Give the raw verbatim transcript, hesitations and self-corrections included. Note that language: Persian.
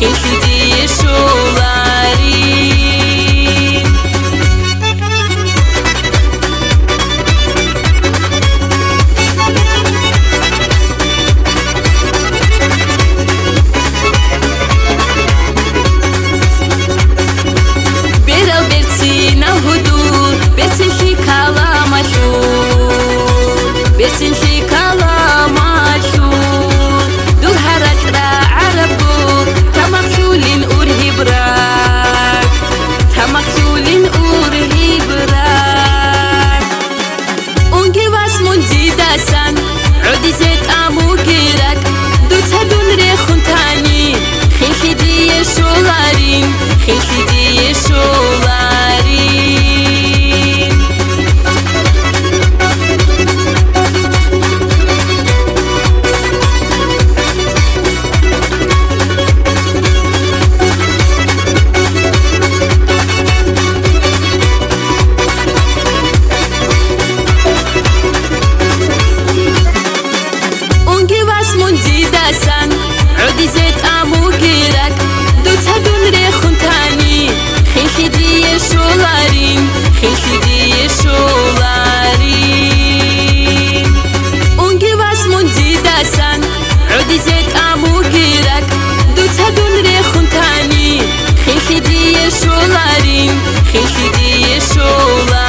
خیلی دی شولاری برو برتی نهدور برتی خی کلام شور برتی خی کلام شور دور هرک را عربور تمخشولین اوره براک تمخشولین اوره براک اونگی واسمون دیدسن عودی زد امو گیرک دو تا دون ریخون تانی خیلی دی شولارین خیلی دی شولارین عودی زد امو گیرک دو تا دون ریخون تانی خیلی دی شولارین خیلی دی شولارین اونگی واسمون دیدسن عودی زد امو گیرک دو تا دون ریخون تانی خیلی دی شولارین خیلی دی شولارین